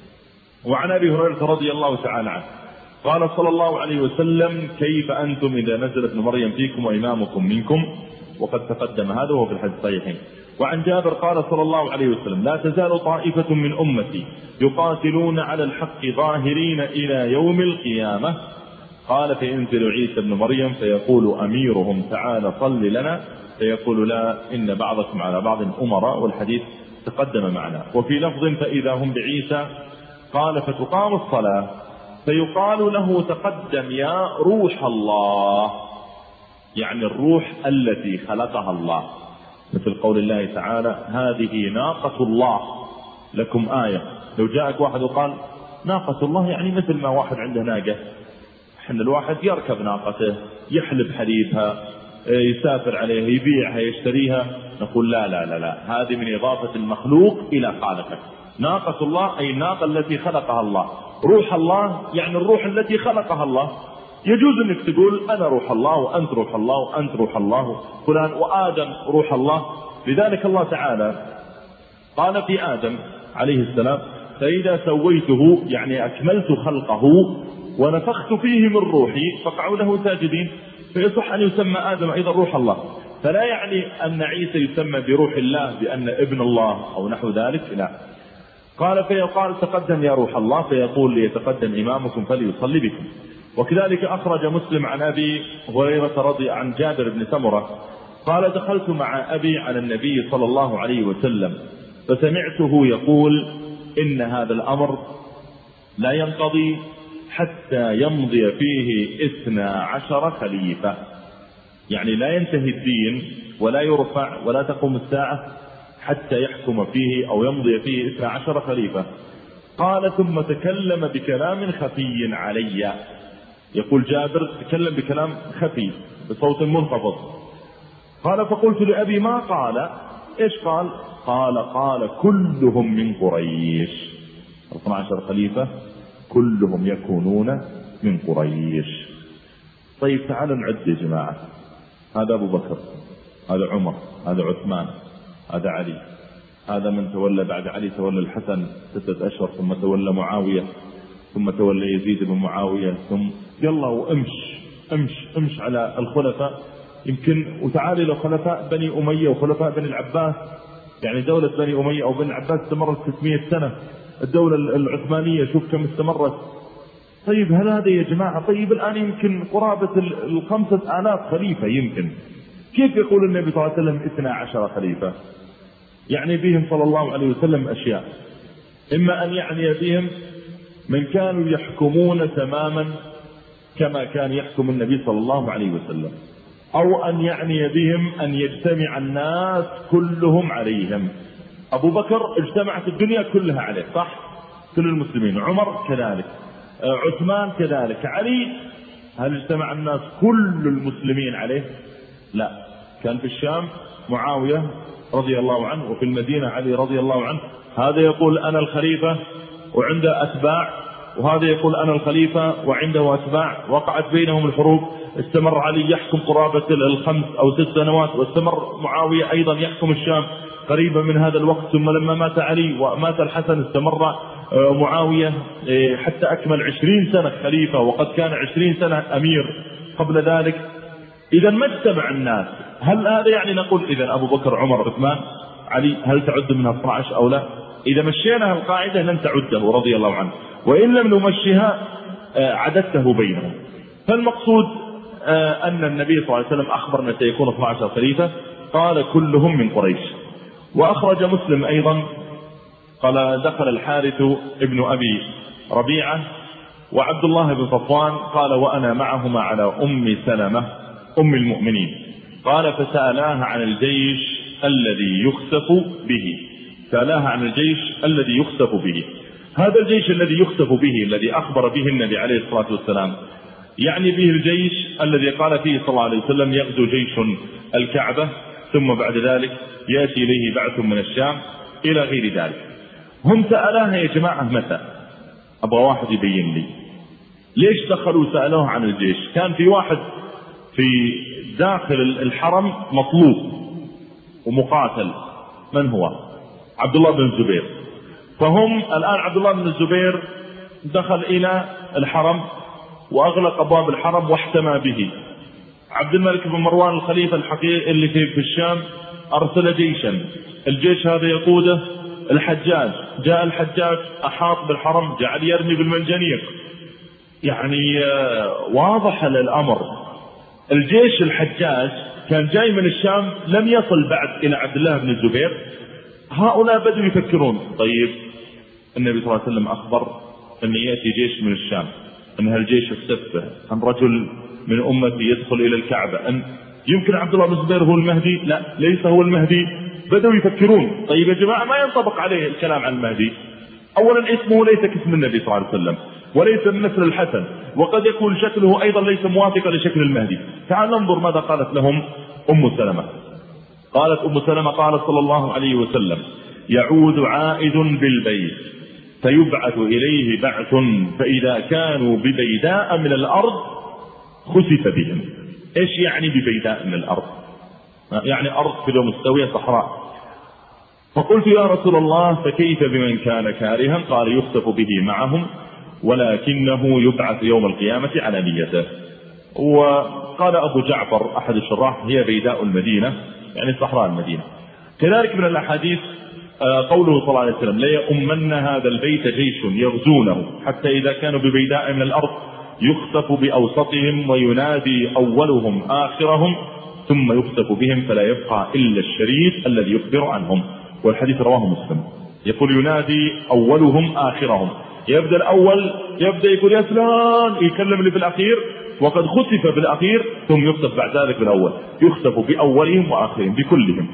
وعن أبي هريرة رضي الله تعالى عنه قال صلى الله عليه وسلم كيف أنتم إذا نزل ابن مريم فيكم وإمامكم منكم، وقد تقدم هذا وهو في الحديث الصحيحين. وعن جابر قال صلى الله عليه وسلم لا تزال طائفة من أمتي يقاتلون على الحق ظاهرين إلى يوم القيامة. قال فينزل عيسى ابن مريم فيقول أميرهم تعالى صل لنا، فيقول لا إن بعضكم على بعض أمراء، والحديث تقدم معنا. وفي لفظ فإذا هم بعيسى قال فتقام الصلاة فيقال له تقدم يا روح الله، يعني الروح التي خلقها الله، مثل قول الله تعالى هذه ناقة الله لكم آية. لو جاءك واحد وقال ناقة الله، يعني مثل ما واحد عنده ناقة، حين الواحد يركب ناقته يحلب حليبها يسافر عليها يبيعها يشتريها، نقول لا لا لا لا، هذه من إضافة المخلوق إلى خالقه. ناقة الله أي الناقة التي خلقها الله. روح الله يعني الروح التي خلقها الله. يجوز أنك تقول أنا روح الله وأنت روح الله وأنت روح الله فلان وآدم روح الله. لذلك الله تعالى قال في آدم عليه السلام فإذا سويته يعني أكملت خلقه ونفخت فيه من روحي فقعوا له ساجدين، فيصح أن يسمى آدم أيضا روح الله. فلا يعني أن عيسى يسمى بروح الله بأن ابن الله أو نحو ذلك، لا. قال فيقال تقدم يا روح الله، فيقول ليتقدم إمامكم فليصلي بكم. وكذلك أخرج مسلم عن أبي هريرة رضي عن جابر بن سمرة قال دخلت مع أبي على النبي صلى الله عليه وسلم فسمعته يقول إن هذا الأمر لا ينقضي حتى يمضي فيه اثنا عشر خليفة، يعني لا ينتهي الدين ولا يرفع ولا تقوم الساعة حتى يحكم فيه أو يمضي فيه اثنا عشر خليفة. قال ثم تكلم بكلام خفي علي، يقول جابر تكلم بكلام خفي بصوت منخفض. قال فقلت لأبي ما قال؟ إيش قال؟ قال قال كلهم من قريش، اثنا عشر خليفة كلهم يكونون من قريش. طيب تعالوا نعد يا جماعة، هذا أبو بكر، هذا عمر، هذا عثمان، هذا علي، هذا من تولى بعد علي تولى الحسن ستة أشهر، ثم تولى معاوية، ثم تولى يزيد بن معاوية، ثم يلا وامش امش امش على الخلفاء. يمكن وتعالي لخلفاء بني أمية وخلفاء بني العباس، يعني دولة بني أمية أو بني العباس استمرت ستمائة سنة. الدولة العثمانية شوف كم استمرت. طيب هل هذا يا جماعة؟ طيب الآن يمكن قرابة الخمسة آلاف خليفة. يمكن كيف يقول النبي صلى الله عليه وسلم اثنا عشر خليفة؟ يعني بهم صلى الله عليه وسلم أشياء، إما أن يعني بهم من كانوا يحكمون تماما كما كان يحكم النبي صلى الله عليه وسلم، أو أن يعني بهم أن يجتمع الناس كلهم عليهم. أبو بكر اجتمعت الدنيا كلها عليه، صح؟ كل المسلمين. عمر كذلك، عثمان كذلك، علي هل اجتمع الناس كل المسلمين عليه؟ لا، كان في الشام معاوية رضي الله عنه، وفي المدينة علي رضي الله عنه. هذا يقول أنا الخليفة وعنده أتباع، وهذا يقول أنا الخليفة وعنده أتباع. وقعت بينهم الحروب، استمر علي يحكم قرابة الخمس أو ست سنوات، واستمر معاوية أيضا يحكم الشام قريبا من هذا الوقت. ثم لما مات علي ومات الحسن استمر معاوية حتى أكمل عشرين سنة خليفة، وقد كان عشرين سنة أمير قبل ذلك. إذا ما اجتمع الناس. هل هذا يعني نقول إذا أبو بكر عمر عثمان علي هل تعد منها اثنا عشر أو لا؟ إذا مشينا القاعدة لن تعده رضي الله عنه، وإن لم نمشيها عددته بينهم. فالمقصود أن النبي صلى الله عليه وسلم أخبرنا سيكون اثنا عشر خليفة، قال كلهم من قريش. وأخرج مسلم أيضا قال دخل الحارث ابن أبي ربيعة وعبد الله بن صفوان قال وأنا معهما على أم سلمة أم المؤمنين، قال فسألاها عن الجيش الذي يخسف به، سألاها عن الجيش الذي يخسف به. هذا الجيش الذي يخسف به الذي أخبر به النبي عليه الصلاة والسلام يعني به الجيش الذي قال فيه صلى الله عليه وسلم يغزو جيش الكعبة ثم بعد ذلك يأتي إليه بعث من الشام إلى غير ذلك. هم سألاها يا جماعة متى؟ أبغى واحد يبين لي ليش دخلوا سألوه عن الجيش. كان في واحد في داخل الحرم مطلوب ومقاتل، من هو؟ عبد الله بن الزبير. فهم الآن عبد الله بن الزبير دخل إلى الحرم وأغلق أبواب الحرم واحتمى به. عبد الملك بن مروان الخليفة الحقيقي اللي في الشام أرسل جيشا، الجيش هذا يقوده الحجاج. جاء الحجاج أحاط بالحرم، جعل يرمي بالمنجنيق، يعني واضح الأمر. الجيش الحجاج كان جاي من الشام لم يصل بعد إلى عبد الله بن الزبير. هؤلاء بدوا يفكرون طيب النبي صلى الله عليه وسلم أخبر أن يأتي جيش من الشام، أن هالجيش يخسف، أن رجل من أمتي يدخل إلى الكعبة، أن يمكن عبد الله بن الزبير هو المهدي. لا، ليس هو المهدي. بدوا يفكرون طيب يا جماعة ما ينطبق عليه الكلام عن المهدي. أولا اسمه ليس كاسم النبي صلى الله عليه وسلم وليس من نسل الحسن، وقد يكون شكله أيضا ليس موافقا لشكل المهدي. تعال ننظر ماذا قالت لهم أم سلمة. قالت أم سلمة قال صلى الله عليه وسلم يعود عائد بالبيت فيبعث إليه بعث فإذا كانوا ببيداء من الأرض خسف بهم. إيش يعني ببيداء من الأرض؟ يعني أرض كده مستوية صحراء. فقلت يا رسول الله فكيف بمن كان كارها؟ قال يخسف به معهم ولكنه يبعث يوم القيامة على نيته. وقال أبو جعفر أحد الشراح هي بيداء المدينة يعني صحراء المدينة. كذلك من الأحاديث قوله صلى الله عليه وسلم ليؤمن هذا البيت جيش يغزونه حتى إذا كانوا ببيداء من الأرض يخسف بأوسطهم وينادي أولهم آخرهم ثم يخسف بهم فلا يبقى إلا الشريف الذي يخبر عنهم. والحديث رواه مسلم. يقول ينادي أولهم آخرهم، يبدأ الأول يبدأ يقول يا فلان يكلم اللي في الأخير وقد خسف بالأخير ثم يخسف بعد ذلك بالأول، يخسف بأولهم وآخرهم بكلهم،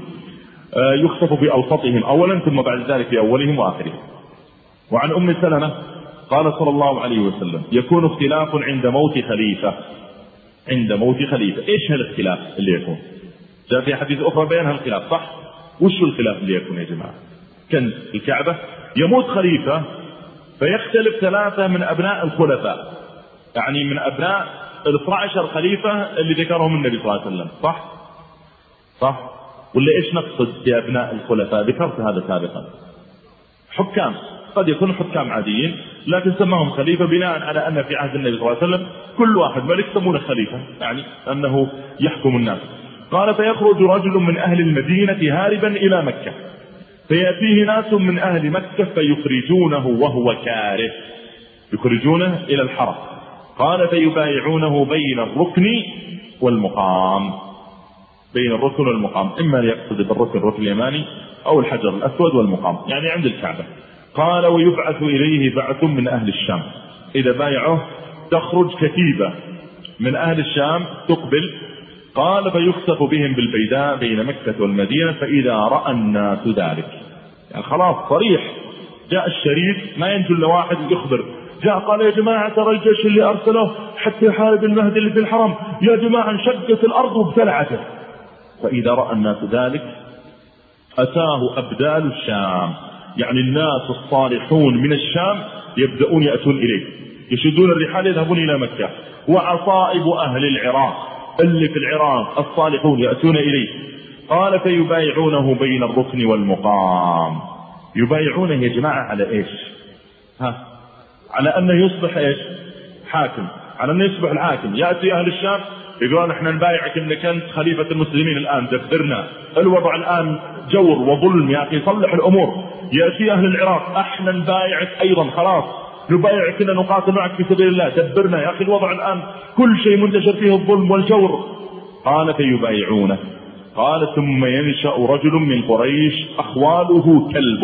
يخسف بأوسطهم أولا ثم بعد ذلك بأولهم وآخرهم. وعن أم سلمة قال صلى الله عليه وسلم يكون اختلاف عند موت خليفة. عند موت خليفة إيش هالاختلاف اللي يكون؟ جاء في حديث أخرى بيان هالخلاف صح؟ وش الخلاف اللي يكون يا جماعة؟ كان الكعبة يموت خليفة فيختلف ثلاثة من أبناء الخلفاء، يعني من أبناء الاثنى عشر خليفة اللي ذكرهم النبي صلى الله عليه وسلم صح؟ صح؟ ولا إيش نقصد بأبناء الخلفاء؟ ذكرت هذا سابقا. حكام قد يكونوا حكام عاديين لكن سماهم خليفة بناء على أن في عهد النبي صلى الله عليه وسلم كل واحد ملك سمونه خليفة، يعني أنه يحكم الناس. قال فيخرج رجل من أهل المدينة هاربا إلى مكة فيأتيه ناس من أهل مكة فيخرجونه وهو كاره، يخرجونه إلى الحرم. قال فيبايعونه بين الركن والمقام، بين الركن والمقام، إما يقصد بالركن الركن اليماني أو الحجر الأسود والمقام يعني عند الكعبة. قال ويبعث إليه بعث من أهل الشام، إذا بايعه تخرج كتيبة من أهل الشام تقبل. قال فيخسف بهم بالبيداء بين مكة والمدينة فإذا رأى الناس ذلك، يعني خلاص صريح جاء الشريف ما ينجو إلا واحد يخبر. جاء قال يا جماعة ترى الجيش اللي أرسله حتى يحارب المهدي اللي في الحرم، يا جماعة انشقت الأرض وابتلعته. فإذا رأى الناس ذلك أتاه أبدال الشام، يعني الناس الصالحون من الشام يبدأون يأتون إليه، يشدون الرحال يذهبون إلى مكة. وعصائب أهل العراق اللي في العراق الصالحون يأتون إليه. قال فيبايعونه بين الركن والمقام. يبايعونه يا جماعة على إيش؟ ها؟ على أنه يصبح إيش؟ حاكم، على أنه يصبح الحاكم. يأتي أهل الشام يقولون احنا نبايعك انك انت خليفة المسلمين الآن، دبرنا الوضع الآن جور وظلم يا أخي صلح الأمور. يأتي أهل العراق احنا نبايعك أيضا خلاص نبايع كنا نقاتل معك في سبيل الله، دبرنا يا أخي، الوضع الآن كل شيء منتشر فيه الظلم والجور. قال فيبايعونه. قال ثم ينشأ رجل من قريش أخواله كلب،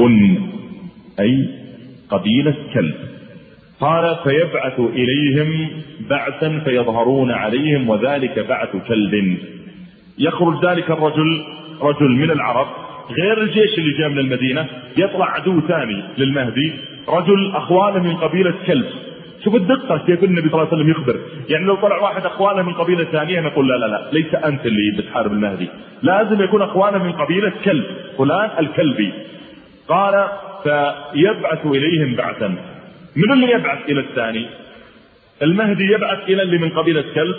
أي قبيلة كلب. قال فيبعث إليهم بعثا فيظهرون عليهم، وذلك بعث كلب. يخرج ذلك الرجل رجل من العرب غير الجيش اللي جاء من المدينة، يطلع عدو ثاني للمهدي، رجل أخوانه من قبيلة كلب. شوف الدقة كيف النبي صلى الله عليه وسلم يخبر. يعني لو طلع واحد أخوانه من قبيلة ثانية نقول لا لا لا ليس أنت اللي بتحارب المهدي، لازم يكون أخوانه من قبيلة كلب، فلان الكلبي. قال فيبعث إليهم بعثا. من اللي يبعث إلى الثاني؟ المهدي يبعث إلى اللي من قبيلة كلب،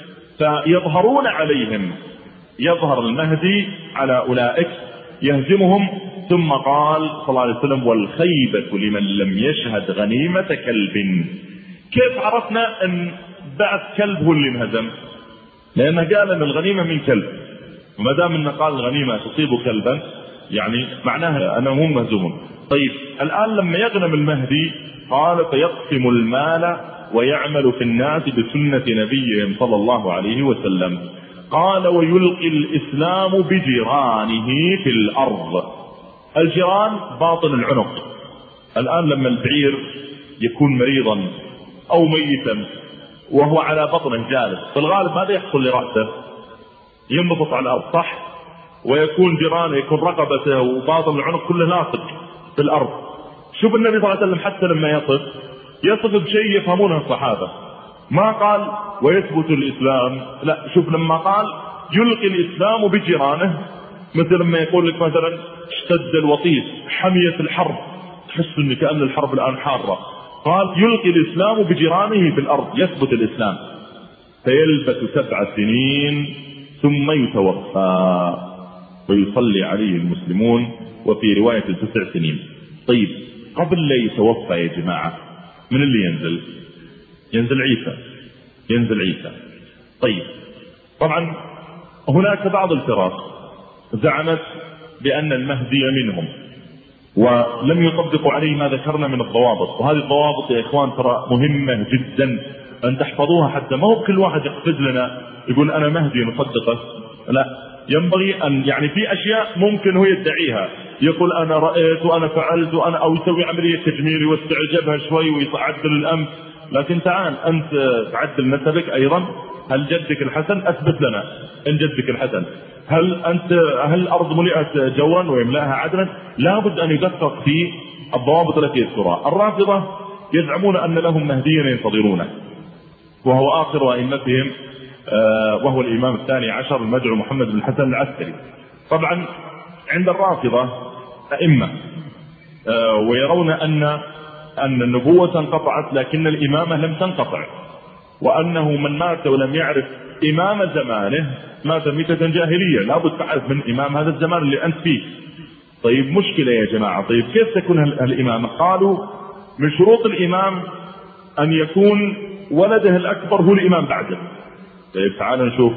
فيظهرون عليهم، يظهر المهدي على أولئك يهزمهم. ثم قال صلى الله عليه وسلم والخيبة لمن لم يشهد غنيمة كلب. كيف عرفنا أن بعث كلب هو اللي انهزم؟ لأنه قال أن الغنيمة من كلب، وما دام أنه قال الغنيمة تصيب كلبا يعني معناها أنهم هم مهزومون. طيب الآن لما يغنم المهدي قال فيقسم المال ويعمل في الناس بسنة نبيهم صلى الله عليه وسلم. قال ويلقي الإسلام بجيرانه في الأرض. الجيران باطن العنق. الآن لما البعير يكون مريضا أو ميتا وهو على بطنه جالس، في الغالب ماذا يحصل لرأسه؟ ينبسط على الأرض، صح؟ ويكون جيرانه يكون رقبته وباطن العنق كله لاصق في الأرض. شوف النبي صلى الله عليه وسلم حتى لما يصف يصف بشيء يفهمونه الصحابة، ما قال ويثبت الإسلام، لا، شوف لما قال يلقي الإسلام بجيرانه، مثل لما يقول لك مثلا اشتد الوطيس، حمية الحرب، تحس ان كأن الحرب الآن حارة. قال يلقي الإسلام بجيرانه في الأرض، يثبت الإسلام. فيلبث سبع سنين ثم يتوفى ويصلي عليه المسلمون، وفي رواية تسع سنين. طيب قبل لا يتوفى يا جماعة من اللي ينزل؟ ينزل عيسى، ينزل عيسى. طيب طبعا هناك بعض الفرق زعمت بأن المهدي منهم ولم يطبقوا عليه ما ذكرنا من الضوابط، وهذه الضوابط يا إخوان ترى مهمة جدا أن تحفظوها، حتى ما هو كل واحد يقفز لنا يقول أنا مهدي نصدقه، لا، ينبغي أن يعني في أشياء ممكن هو يدعيها، يقول أنا رأيت وأنا فعلت وأنا أو يسوي عملية تجميل ويستعجبها شوي ويعدل الأنف، لكن تعال أنت تعدل نسبك أيضا. هل جدك الحسن؟ أثبت لنا إن جدك الحسن. هل أنت هل الأرض ملئت جوا ويملأها عدلا؟ لا بد أن يدقق في الضوابط التي يذكرها. الرافضة يزعمون أن لهم مهديا ينتظرونه وهو آخر أئمتهم، آه وهو الإمام الثاني عشر المدعو محمد بن الحسن العسكري. طبعا عند الرافضة أئمة آه ويرون أن أن النبوة انقطعت لكن الإمامة لم تنقطع، وأنه من مات ولم يعرف إمام زمانه مات ميتة جاهلية، لابد تعرف من إمام هذا الزمان اللي أنت فيه. طيب مشكلة يا جماعة، طيب كيف تكون الإمامة؟ قالوا من شروط الإمام أن يكون ولده الأكبر هو الإمام بعده. طيب تعالوا نشوف،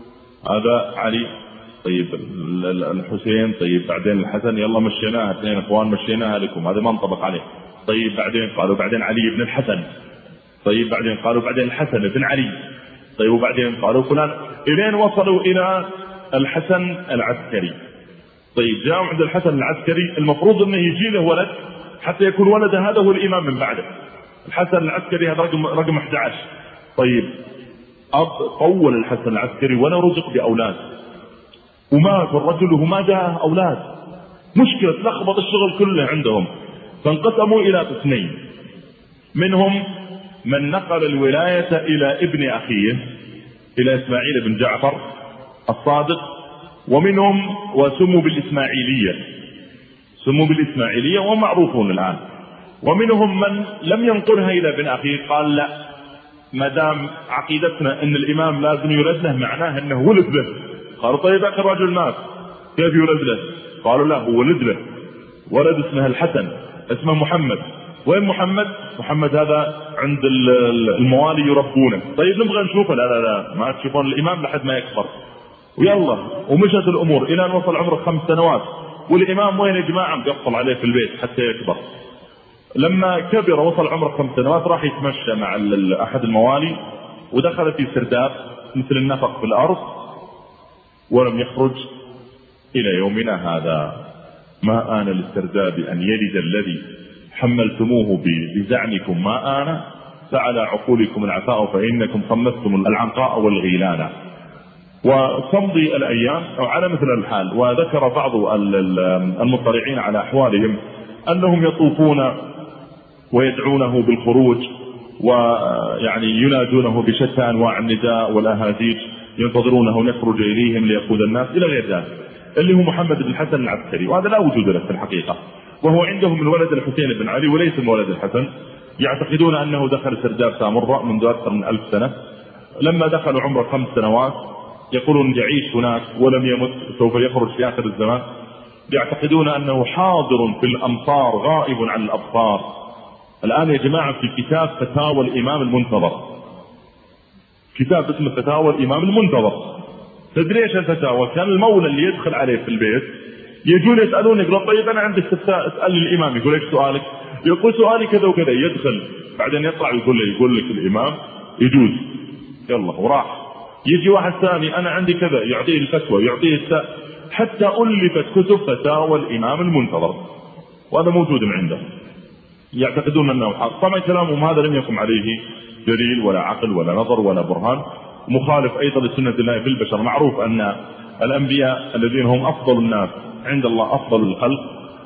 هذا علي، طيب الحسين، طيب بعدين الحسن، يلا مشيناها اثنين اخوان مشيناها لكم، هذا ما انطبق عليه. طيب بعدين قالوا بعدين علي بن الحسن، طيب بعدين قالوا بعدين الحسن بن علي، طيب وبعدين قالوا فلان، الين وصلوا الى الحسن العسكري. طيب جاءوا عند الحسن العسكري، المفروض انه يجي له ولد حتى يكون ولده هذا هو الامام من بعده. الحسن العسكري هذا رقم رقم أحد عشر. طيب أب طول الحسن العسكري ولا رزق بأولاد، ومات الرجل وما جاء أولاد، مشكلة تلخبط الشغل كله عندهم. فانقسموا إلى قسمين، منهم من نقل الولاية إلى ابن أخيه إلى إسماعيل بن جعفر الصادق، ومنهم وسموا بالإسماعيلية، سموا بالإسماعيلية ومعروفون الآن. ومنهم من لم ينقلها إلى ابن أخيه، قال لا، ما دام عقيدتنا أن الإمام لازم يولد له معناه أنه ولد له. قالوا طيب آخر رجل مات كيف يولد له؟ قالوا لا، هو ولد له ولد اسمه الحسن، اسمه محمد. وين محمد؟ محمد هذا عند الموالي يربونه. طيب نبغى نشوفه، لا لا لا ما تشوفون الإمام لحد ما يكبر. ويلا ومشت الأمور إلى أن وصل عمره خمس سنوات، والإمام وين يا جماعة؟ يقفل عليه في البيت حتى يكبر. لما كبر وصل عمره خمس سنوات راح يتمشى مع أحد الموالي ودخل في سرداب مثل النفق في الأرض ولم يخرج إلى يومنا هذا. ما آن للسرداب أن يلد الذي حملتموه بزعمكم، ما آن فعلى عقولكم العفاء فإنكم خمستم العنقاء والغيلان. وتمضي الأيام أو على مثل الحال. وذكر بعض المطلعين على أحوالهم أنهم يطوفون ويدعونه بالخروج ويعني ينادونه بشتى أنواع النداء والأهازيج، ينتظرونه نخرج إليهم ليقود الناس إلى غير ذلك، اللي هو محمد بن الحسن العسكري، وهذا لا وجود له في الحقيقة، وهو عندهم من ولد الحسين بن علي وليس من ولد الحسن. يعتقدون أنه دخل سرداب سامراء منذ أكثر من ألف سنة. لما دخلوا عمره خمس سنوات يقولون يعيش هناك ولم يمت، سوف يخرج في آخر الزمان. يعتقدون أنه حاضر في الأمصار غائب عن الأبصار. الآن يا جماعة في كتاب فتاوى الإمام المنتظر، كتاب اسمه فتاوى الإمام المنتظر. تدري ايش الفتاوى؟ كان المولى اللي يدخل عليه في البيت يجون يسألون، يقول طيب أنا عندي استفسار، اسأل الإمام. يقول ايش سؤالك؟ يقول سؤالي كذا وكذا. يدخل بعدين يطلع يقول له يقول لك الإمام يجوز، يلا وراح. يجي واحد ثاني أنا عندي كذا، يعطيه الفتوى يعطيه السؤال، حتى ألفت كتب فتاوى الإمام المنتظر، وهذا موجود من عنده. يعتقدون أنه حق. طبعا كلامهم هذا لم يقم عليه دليل ولا عقل ولا نظر ولا برهان، مخالف أيضا لسنة الله في البشر. معروف أن الأنبياء الذين هم أفضل الناس عند الله أفضل الخلق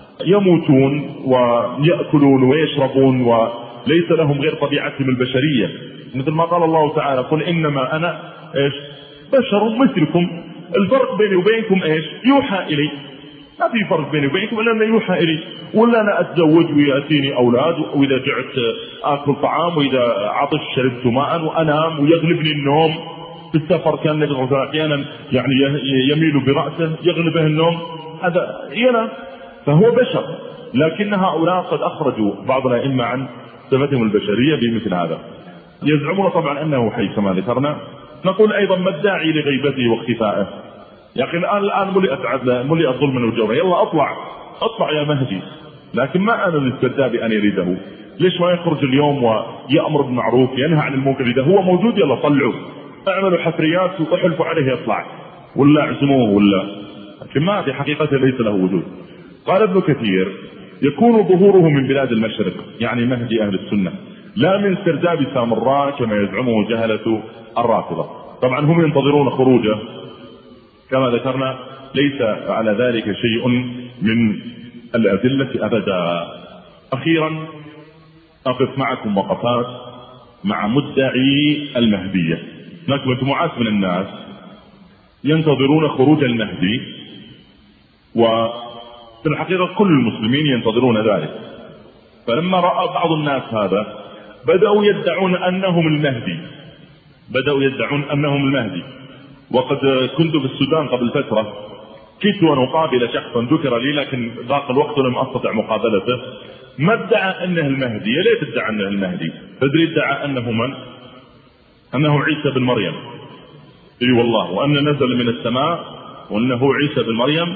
يموتون ويأكلون ويشربون وليس لهم غير طبيعتهم البشرية، مثل ما قال الله تعالى قل إنما أنا إيش بشر مثلكم، الفرق بيني وبينكم إيش؟ يوحى إلي. ما في فرق بيني وبينكم إلا أن يوحى إلي، ولا أنا أتزوج ويأتيني أولاد، وإذا جعت آكل طعام، وإذا عطش شربت ماء، وأنام ويغلبني النوم. في السفر كان النبي أحيانا يعني يميل برأسه يغلبه النوم، هذا ينام، فهو بشر. لكن هؤلاء قد أخرجوا بعض الأئمة عن صفتهم البشرية بمثل هذا. يزعمون طبعا أنه حي كما ذكرنا. نقول أيضا ما الداعي لغيبته واختفائه؟ يا أخي الآن الآن ملئت عدلا ملئت ظلما وجورا، يلا أطلع أطلع يا مهدي. لكن ما أنا للسرداب أن يريده. ليش ما يخرج اليوم ويأمر بالمعروف ينهى عن المنكر؟ إذا هو موجود يلا طلعوا، اعملوا حفريات واحلفوا عليه يطلع، ولا اعزموه، ولا. لكن ما في حقيقة ليس له وجود. قال ابن كثير يكون ظهوره من بلاد المشرق، يعني مهدي أهل السنة، لا من سرداب سامراء كما يزعمه جهلة الرافضة. طبعا هم ينتظرون خروجه كما ذكرنا، ليس على ذلك شيء من الأدلة أبدا. أخيرا أقف معكم وقفات مع مدعي المهدية. هناك مجموعات من الناس ينتظرون خروج المهدي، وفي الحقيقة كل المسلمين ينتظرون ذلك. فلما رأى بعض الناس هذا بدأوا يدعون أنهم المهدي بدأوا يدعون أنهم المهدي وقد كنت في السودان قبل فترة، كنت أن أقابل شخصا ذكر لي لكن ضاق الوقت ولم أستطع مقابلته. ما ادعى أنه المهدي. ليه تدعى أنه المهدي؟ تدري ادعى أنه من؟ أنه عيسى بن مريم. اي والله، وأن نزل من السماء وأنه عيسى بن مريم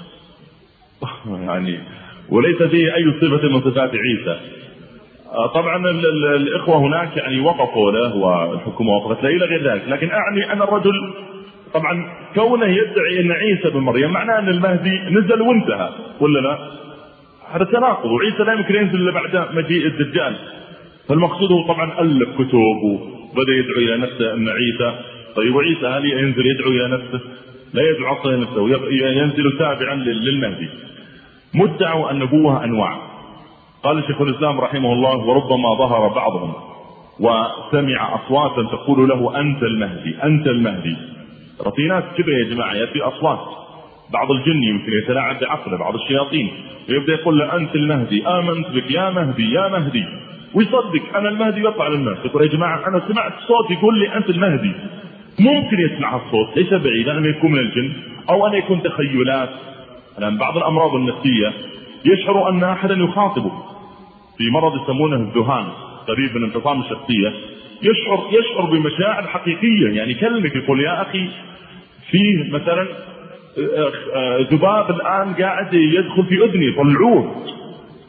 يعني وليس فيه أي صفة من صفات عيسى. طبعا الإخوة هناك يعني وقفوا له والحكومة وقفت له إلى غير ذلك، لكن أعني أن الرجل طبعا كونه يدعي أن عيسى بن مريم معناه أن المهدي نزل وانتهى، ولا لا؟ هذا تناقض، وعيسى لا يمكن ينزل إلا بعد مجيء الدجال. فالمقصود هو طبعا ألف كتب وبدأ يدعو إلى نفسه أن عيسى. طيب وعيسى هل ينزل يدعو إلى نفسه؟ لا يدعو أصلا نفسه، ينزل تابعا للمهدي. مدعوا النبوة أنواع. قال شيخ الإسلام رحمه الله وربما ظهر بعضهم وسمع أصواتا تقول له أنت المهدي أنت المهدي. في ناس كذا يا جماعة، يأتي أصوات، بعض الجن يمكن يتلاعب بعقله، بعض الشياطين يبدأ يقول له أنت المهدي، آمنت بك يا مهدي يا مهدي، ويصدق أنا المهدي ويطلع للناس يقول يا جماعة أنا سمعت صوت يقول لي أنت المهدي. ممكن يسمع الصوت، ليس بعيد أن يكون من الجن أو أن يكون تخيلات. لأن بعض الأمراض النفسية يشعر أن أحدا يخاطبه، في مرض يسمونه الذهان قريب من انفصام الشخصية، يشعر يشعر بمشاعر حقيقية، يعني كلمك يقول يا أخي فيه مثلا ذباب الآن قاعد يدخل في أذني طلعوه،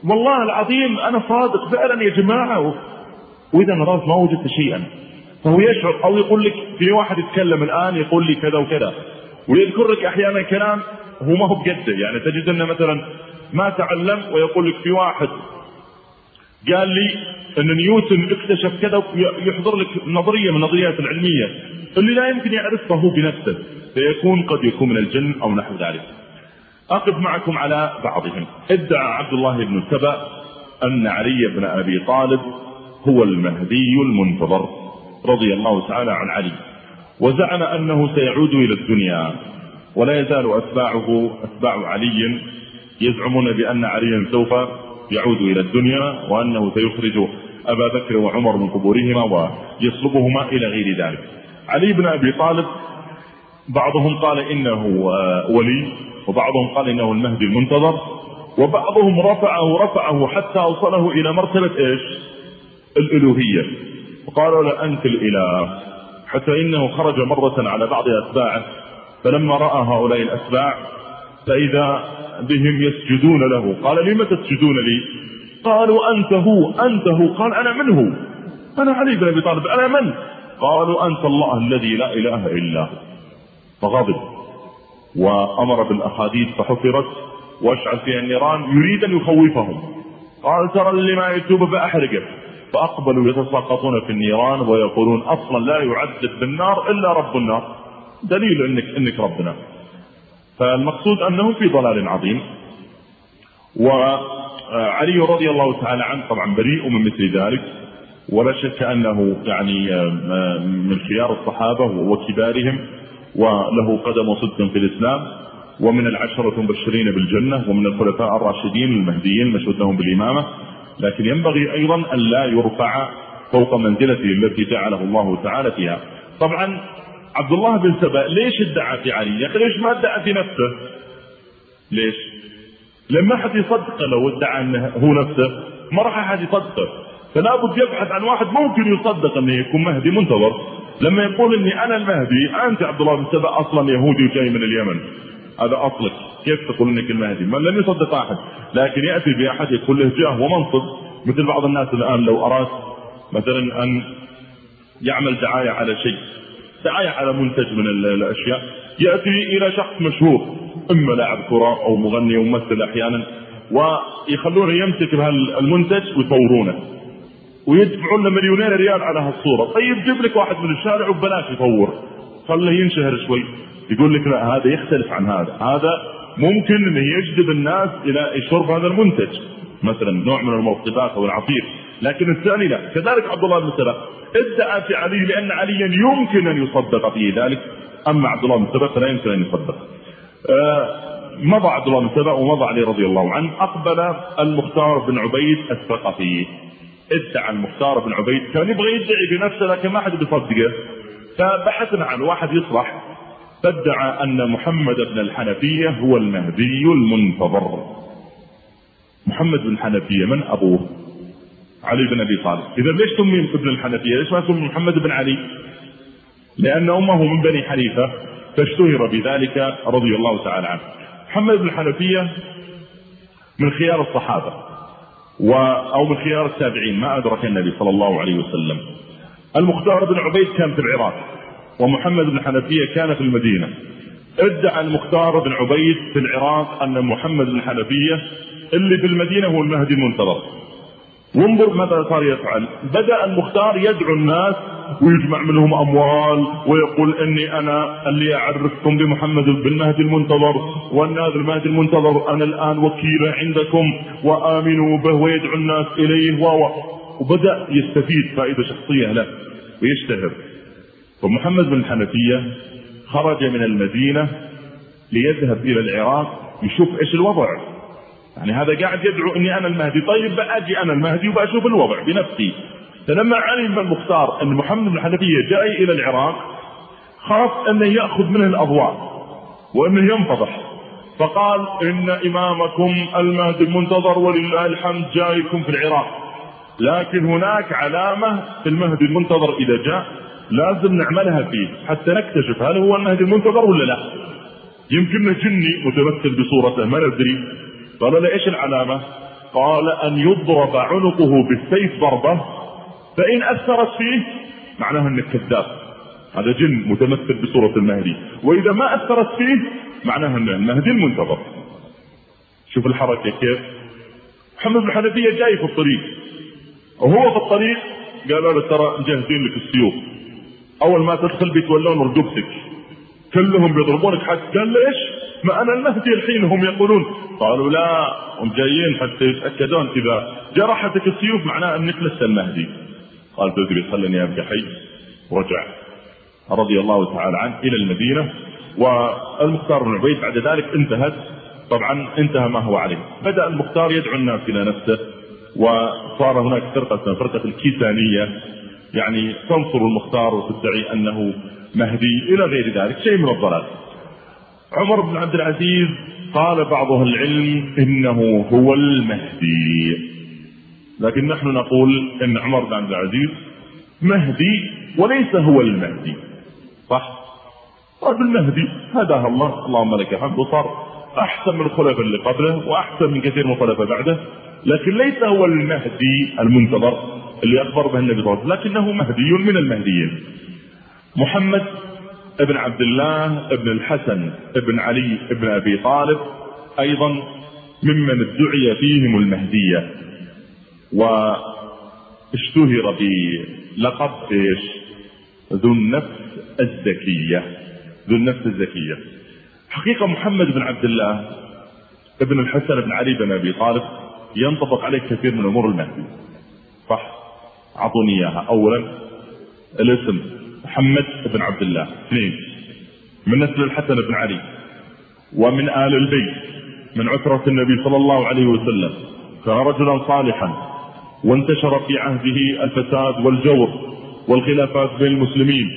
والله العظيم أنا صادق فعلا يا جماعة، وإذا نظرت ما وجدت شيئا. فهو يشعر، أو يقول لك في واحد يتكلم الآن يقول لي كذا وكذا، ويذكر لك أحيانا كلام هو ما هو بجده. يعني تجد أنه مثلا ما تعلم ويقول لك في واحد قال لي أن نيوتن اكتشف كذا، يحضر لك نظرية من النظريات العلمية اللي لا يمكن يعرفها هو بنفسه، فيكون قد يكون من الجن أو نحو ذلك. أقف معكم على بعضهم. ادعى عبد الله بن سبأ أن علي بن أبي طالب هو المهدي المنتظر رضي الله تعالى عن علي، وزعم أنه سيعود إلى الدنيا، ولا يزال أتباعه أتباع علي يزعمون بأن عليا سوف يعود إلى الدنيا، وأنه سيخرج أبا بكر وعمر من قبورهما ويصلبهما إلى غير ذلك. علي بن أبي طالب بعضهم قال إنه ولي، وبعضهم قال إنه المهدي المنتظر، وبعضهم رفعه رفعه حتى أوصله إلى مرتبة إيش؟ الألوهية، وقالوا لا أنت الإله، حتى إنه خرج مرة على بعض أتباعه فلما رأى هؤلاء الأتباع فإذا بهم يسجدون له قال لم تسجدون لي؟ قالوا أنت هو أنت هو. قال أنا من هو؟ أنا علي بن أبي طالب. أنا من؟ قالوا أنت الله الذي لا إله إلا هو. فغضب وأمر بالأحاديث فحفرت وأشعل فيها النيران يريد أن يخوفهم. قال ترى اللي ما يتوب فأحرقه. فأقبلوا يتساقطون في النيران ويقولون أصلا لا يعذب بالنار إلا رب النار، دليل إنك, إنك ربنا. فالمقصود أنه في ضلال عظيم. وعلي رضي الله تعالى عنه طبعا بريء من مثل ذلك، ولا شك أنه يعني من خيار الصحابة وكبارهم، وله قدم صدق في الإسلام، ومن العشرة المبشرين بالجنة، ومن الخلفاء الراشدين المهديين مشهود لهم بالإمامة. لكن ينبغي أيضا أن لا يرفع فوق منزلته التي جعله الله تعالى فيها. طبعا عبد الله بن سبأ ليش ادعى في علي؟ يا أخي ليش ما ادعى في نفسه؟ ليش؟ لما حد يصدقه. لو ادعى أنه هو نفسه ما راح أحد يصدقه، فلا بد يبحث عن واحد ممكن يصدق أنه يكون مهدي منتظر. لما يقول إني أنا المهدي، أنت عبد الله بن سبأ أصلا يهودي وجاي من اليمن، هذا أصلك، كيف تقول إنك المهدي؟ من لم يصدق أحد. لكن يأتي بأحد يكون له جاه ومنصب، مثل بعض الناس الآن لو أراد مثلا أن يعمل دعاية على شيء، دعاية على منتج من الأشياء، يأتي إلى شخص مشهور، إما لاعب كرة أو مغني وممثل أحيانا، ويخلونه يمسك بهالمنتج ويصورونه ويدفعون له مليونين ريال على هالصورة. طيب جيب لك واحد من الشارع وبلاش يصور، خله ينشهر شوي. يقول لك لا هذا يختلف عن هذا، هذا ممكن أن يجذب الناس إلى شرب هذا المنتج، مثلا نوع من المرطبات أو العصير، لكن الثاني لا. كذلك عبد الله بن سبأ ادعى في علي لأن عليا يمكن أن يصدق فيه ذلك، أما عبد الله بن سبأ فلا يمكن أن يصدق. آه مضى عبد الله بن سبأ ومضى علي رضي الله عنه. أقبل المختار بن عبيد الثقفي. ادعى المختار بن عبيد، كان يبغى يدعي بنفسه لكن ما حد بيصدقه، فبحثنا عن واحد يصلح، فادعى أن محمد بن الحنفية هو المهدي المنتظر. محمد بن الحنفية من أبوه؟ علي بن أبي طالب. إذا ليش سمي ابن الحنفية؟ ليش ما سمي محمد بن علي؟ لأن أمه من بني حنيفة فاشتهر بذلك رضي الله تعالى عنه. محمد بن الحنفية من خيار الصحابة و أو من خيار التابعين، ما أدرك النبي صلى الله عليه وسلم. المختار بن عبيد كان في العراق، ومحمد بن الحنفية كان في المدينة. ادعى المختار بن عبيد في العراق أن محمد بن الحنفية اللي في المدينة هو المهدي المنتظر. وانظر ماذا صار يفعل. بدأ المختار يدعو الناس ويجمع منهم أموال ويقول إني أنا اللي أعرفكم بمحمد بالمهدي المنتظر، وأن هذا المهدي المنتظر أنا الآن وكيله عندكم وآمنوا به، ويدعو الناس إليه و وبدأ يستفيد فائدة شخصية له ويشتهر. فمحمد بن الحنفية خرج من المدينة ليذهب إلى العراق يشوف إيش الوضع. يعني هذا قاعد يدعو إني أنا المهدي، طيب بأجي أنا المهدي وبأشوف الوضع بنفسي. فلما علم المختار أن محمد بن الحنفية جاي إلى العراق خاف أنه يأخذ منه الأضواء وأنه ينفضح، فقال إن إمامكم المهدي المنتظر ولله الحمد جايكم في العراق، لكن هناك علامة في المهدي المنتظر إذا جاء لازم نعملها فيه حتى نكتشف هل هو المهدي المنتظر ولا لا. يمكننا جني متمثل بصورته ما ندري. قال له ايش العلامة؟ قال أن يضرب عنقه بالسيف ضربة فإن أثرت فيه معناها أنك كذاب، هذا جن متمثل بصورة المهدي، وإذا ما أثرت فيه معناها أنه المهدي المنتظر. شوف الحركة كيف. محمد بن حنفية جاي في الطريق، وهو في الطريق قالوا له ترى مجهزين لك السيوف، أول ما تدخل بيتولون رقبتك كلهم بيضربونك حتى. قال ليش؟ ما أنا المهدي الحين هم يقولون. قالوا لا، هم جايين حتى يتأكدون إذا جرحتك السيوف معناه أنك لست المهدي. قال تدري خلني أبقى حي. ورجع رضي الله تعالى عنه إلى المدينة، والمختار بن عبيد بعد ذلك انتهت طبعا انتهى ما هو عليه. بدأ المختار يدعو الناس إلى نفسه، وصار هناك فرقة فرقة الكيسانية يعني تنصر المختار وتدعي أنه مهدي إلى غير ذلك، شيء من الضلال. عمر بن عبد العزيز قال بعض أهل العلم إنه هو المهدي، لكن نحن نقول إن عمر بن عبد العزيز مهدي وليس هو المهدي. صح؟ طيب المهدي هداه الله، اللهم لك الحمد، وصار أحسن من الخلفاء اللي قبله وأحسن من كثير من الخلفاء بعده، لكن ليس هو المهدي المنتظر اللي أخبر به النبي صلى الله عليه وسلم، لكنه مهدي من المهديين. محمد ابن عبد الله ابن الحسن ابن علي ابن أبي طالب أيضا ممن ادعي فيهم المهدية، واشتهر بلقب ايش؟ ذو النفس الزكية. ذو النفس الزكية. حقيقة محمد بن عبد الله ابن الحسن ابن علي بن أبي طالب ينطبق عليه كثير من أمور المهدي. صح؟ أعطوني إياها. أولا الاسم محمد بن عبد الله، اثنين من نسل الحسن بن علي ومن آل البيت من عترة النبي صلى الله عليه وسلم، كان رجلا صالحا وانتشر في عهده الفساد والجور والخلافات بين المسلمين،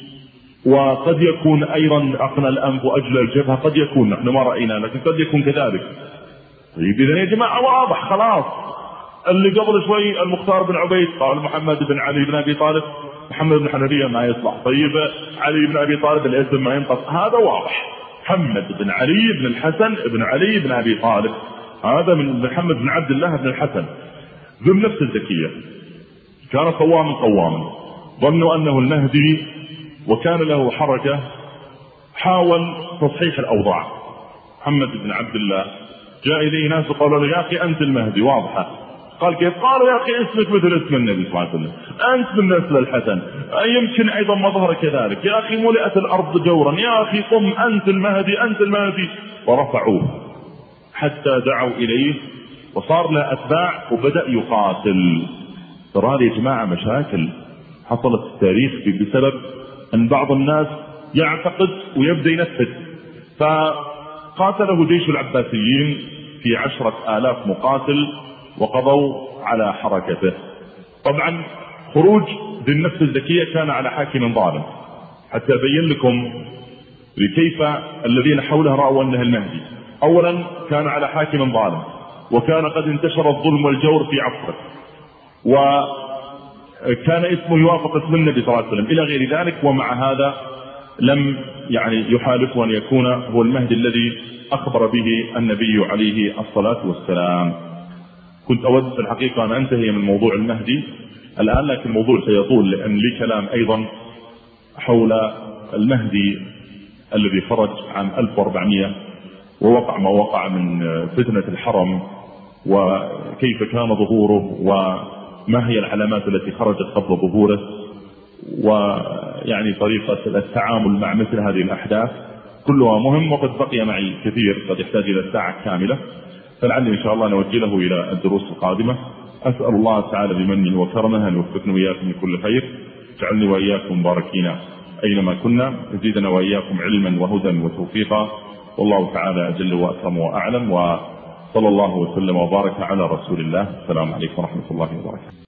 وقد يكون أيضا أقنى الأنف وأجلى الجبهة، قد يكون، نحن ما رأينا لكن قد يكون كذلك. طيب إذن يا جماعة واضح خلاص، اللي قبل شوي المختار بن عبيد قال محمد بن علي بن أبي طالب، محمد بن حنفية ما يصلح، طيب علي بن أبي طالب الاسم ما ينطق، هذا واضح. محمد بن علي بن الحسن بن علي بن أبي طالب، هذا من محمد بن عبد الله بن الحسن ذو النفس الزكية، كان قواما قواما، ظنوا أنه المهدي وكان له حركة، حاول تصحيح الأوضاع. محمد بن عبد الله جاء إليه ناس وقالوا له يا أخي أنت المهدي، واضحة. قال كيف؟ قالوا يا أخي اسمك مثل اسم النبي صلى الله عليه وسلم، أنت من نسل الحسن، يمكن أيضا مظهر كذلك، يا أخي ملئت الأرض جورا، يا أخي قم أنت المهدي أنت المهدي. ورفعوه حتى دعوا إليه وصار له أتباع وبدأ يقاتل. ترى يا جماعة مشاكل حصلت في التاريخ بسبب أن بعض الناس يعتقد ويبدأ ينفذ. فقاتله جيش العباسيين في عشرة آلاف مقاتل وقضوا على حركته. طبعا خروج ذي النفس الزكية كان على حاكم ظالم، حتى أبين لكم كيف الذين حوله رأوا أنه المهدي. أولا كان على حاكم ظالم، وكان قد انتشر الظلم والجور في عصره، وكان اسمه يوافق اسم النبي صلى الله عليه وسلم إلى غير ذلك، ومع هذا لم يعني يحالفه أن يكون هو المهدي الذي أخبر به النبي عليه الصلاة والسلام. كنت أود في الحقيقة أن أنتهي من موضوع المهدي الآن، لكن الموضوع سيطول لأن لي كلام أيضا حول المهدي الذي خرج عام ألف وأربعمائة ووقع ما وقع من فتنة الحرم، وكيف كان ظهوره وما هي العلامات التي خرجت قبل ظهوره، ويعني طريقة التعامل مع مثل هذه الأحداث. كلها مهم، وقد بقي معي كثير قد يحتاج إلى ساعة كاملة، فلعلي إن شاء الله نوجهه إلى الدروس القادمة. أسأل الله تعالى بمنه وكرمه أن يوفقنا وإياكم لكل خير، جعلني وإياكم مباركين أينما كنا، يزيدنا وإياكم علما وهدى وتوفيقا، والله تعالى أجل وأكرم وأعلم، وصلى الله وسلم وبارك على رسول الله. السلام عليكم ورحمة الله وبركاته.